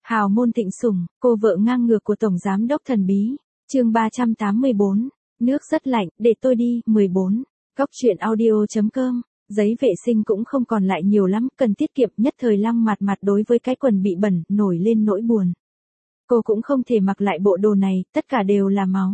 Hào môn thịnh sủng, cô vợ ngang ngược của Tổng Giám đốc thần bí. Chương 384. Nước rất lạnh, để tôi đi. 14. Góc truyện audio.com. Giấy vệ sinh cũng không còn lại nhiều lắm, cần tiết kiệm. Nhất thời Lăng Mạt Mạt đối với cái quần bị bẩn, nổi lên nỗi buồn. Cô cũng không thể mặc lại bộ đồ này, tất cả đều là máu.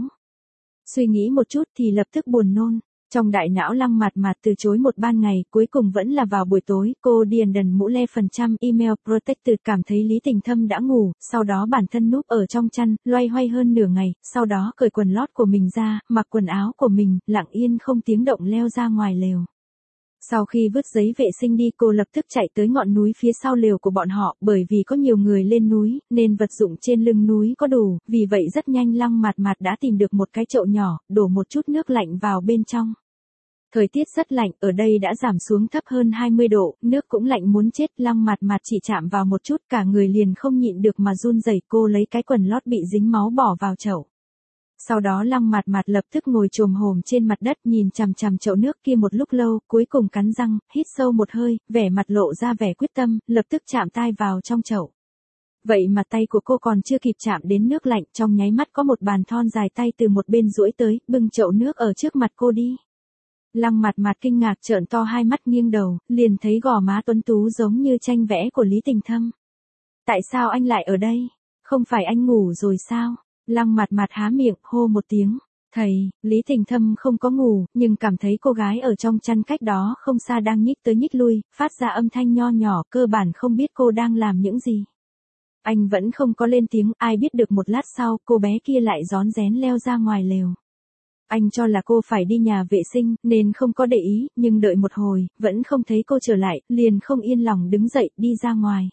Suy nghĩ một chút thì lập tức buồn nôn. Trong đại não Lăng Mạt Mạt từ chối một ban ngày, cuối cùng vẫn là vào buổi tối, cô điền đần mũ le % email protected, cảm thấy Lý Tình Thâm đã ngủ, sau đó bản thân núp ở trong chăn, loay hoay hơn nửa ngày, sau đó cởi quần lót của mình ra, mặc quần áo của mình, lặng yên không tiếng động leo ra ngoài lều. Sau khi vứt giấy vệ sinh đi, cô lập tức chạy tới ngọn núi phía sau lều của bọn họ, bởi vì có nhiều người lên núi, nên vật dụng trên lưng núi có đủ, vì vậy rất nhanh Lăng Mạt Mạt đã tìm được một cái chậu nhỏ, đổ một chút nước lạnh vào bên trong. Thời tiết rất lạnh, ở đây đã giảm xuống thấp hơn 20 độ, nước cũng lạnh muốn chết, Lăng Mạt Mạt chỉ chạm vào một chút cả người liền không nhịn được mà run rẩy, cô lấy cái quần lót bị dính máu bỏ vào chậu. Sau đó Lăng Mạt Mạt lập tức ngồi chồm hổm trên mặt đất nhìn chằm chằm chậu nước kia một lúc lâu, cuối cùng cắn răng, hít sâu một hơi, vẻ mặt lộ ra vẻ quyết tâm, lập tức chạm tay vào trong chậu. Vậy mà tay của cô còn chưa kịp chạm đến nước lạnh, trong nháy mắt có một bàn thon dài tay từ một bên duỗi tới, bưng chậu nước ở trước mặt cô đi. Lăng Mạt Mạt kinh ngạc trợn to hai mắt nghiêng đầu, liền thấy gò má tuấn tú giống như tranh vẽ của Lý Tình Thâm. Tại sao anh lại ở đây? Không phải anh ngủ rồi sao? Lăng Mạt Mạt há miệng, hô một tiếng. Thầy, Lý Tình Thâm không có ngủ, nhưng cảm thấy cô gái ở trong chăn cách đó không xa đang nhích tới nhích lui, phát ra âm thanh nho nhỏ, cơ bản không biết cô đang làm những gì. Anh vẫn không có lên tiếng, ai biết được một lát sau, cô bé kia lại rón rén leo ra ngoài lều. Anh cho là cô phải đi nhà vệ sinh, nên không có để ý, nhưng đợi một hồi, vẫn không thấy cô trở lại, liền không yên lòng đứng dậy, đi ra ngoài.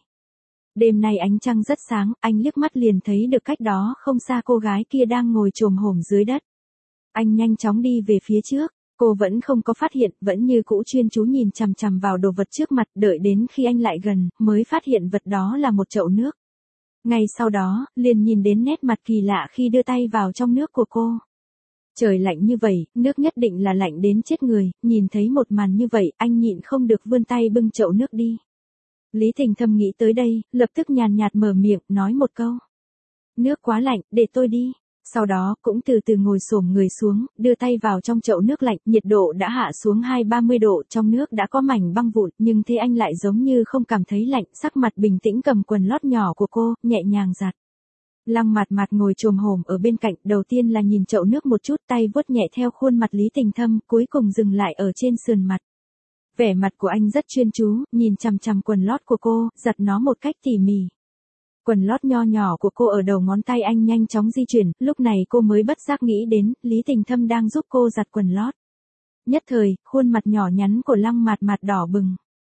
Đêm nay ánh trăng rất sáng, anh liếc mắt liền thấy được cách đó không xa cô gái kia đang ngồi chồm hổm dưới đất. Anh nhanh chóng đi về phía trước, cô vẫn không có phát hiện, vẫn như cũ chuyên chú nhìn chằm chằm vào đồ vật trước mặt, đợi đến khi anh lại gần, mới phát hiện vật đó là một chậu nước. Ngay sau đó, liền nhìn đến nét mặt kỳ lạ khi đưa tay vào trong nước của cô. Trời lạnh như vậy, nước nhất định là lạnh đến chết người, nhìn thấy một màn như vậy, anh nhịn không được vươn tay bưng chậu nước đi. Lý Tình Thâm nghĩ tới đây, lập tức nhàn nhạt mở miệng, nói một câu. Nước quá lạnh, để tôi đi. Sau đó, cũng từ từ ngồi xổm người xuống, đưa tay vào trong chậu nước lạnh, nhiệt độ đã hạ xuống 20-30 độ, trong nước đã có mảnh băng vụn, nhưng thế anh lại giống như không cảm thấy lạnh, sắc mặt bình tĩnh cầm quần lót nhỏ của cô, nhẹ nhàng giặt. Lăng Mạt Mạt ngồi chồm hổm ở bên cạnh, đầu tiên là nhìn chậu nước một chút, tay vuốt nhẹ theo khuôn mặt Lý Tình Thâm, cuối cùng dừng lại ở trên sườn mặt. Vẻ mặt của anh rất chuyên chú, nhìn chằm chằm quần lót của cô, giặt nó một cách tỉ mỉ. Quần lót nho nhỏ của cô ở đầu ngón tay anh nhanh chóng di chuyển, lúc này cô mới bất giác nghĩ đến, Lý Tình Thâm đang giúp cô giặt quần lót. Nhất thời, khuôn mặt nhỏ nhắn của Lăng Mạt Mạt đỏ bừng.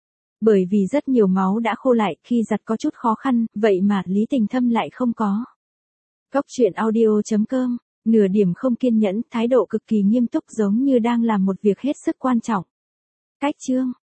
Bởi vì rất nhiều máu đã khô lại, khi giặt có chút khó khăn, vậy mà Lý Tình Thâm lại không có. Góc truyện audio.com, nửa điểm không kiên nhẫn, thái độ cực kỳ nghiêm túc giống như đang làm một việc hết sức quan trọng. Cách chương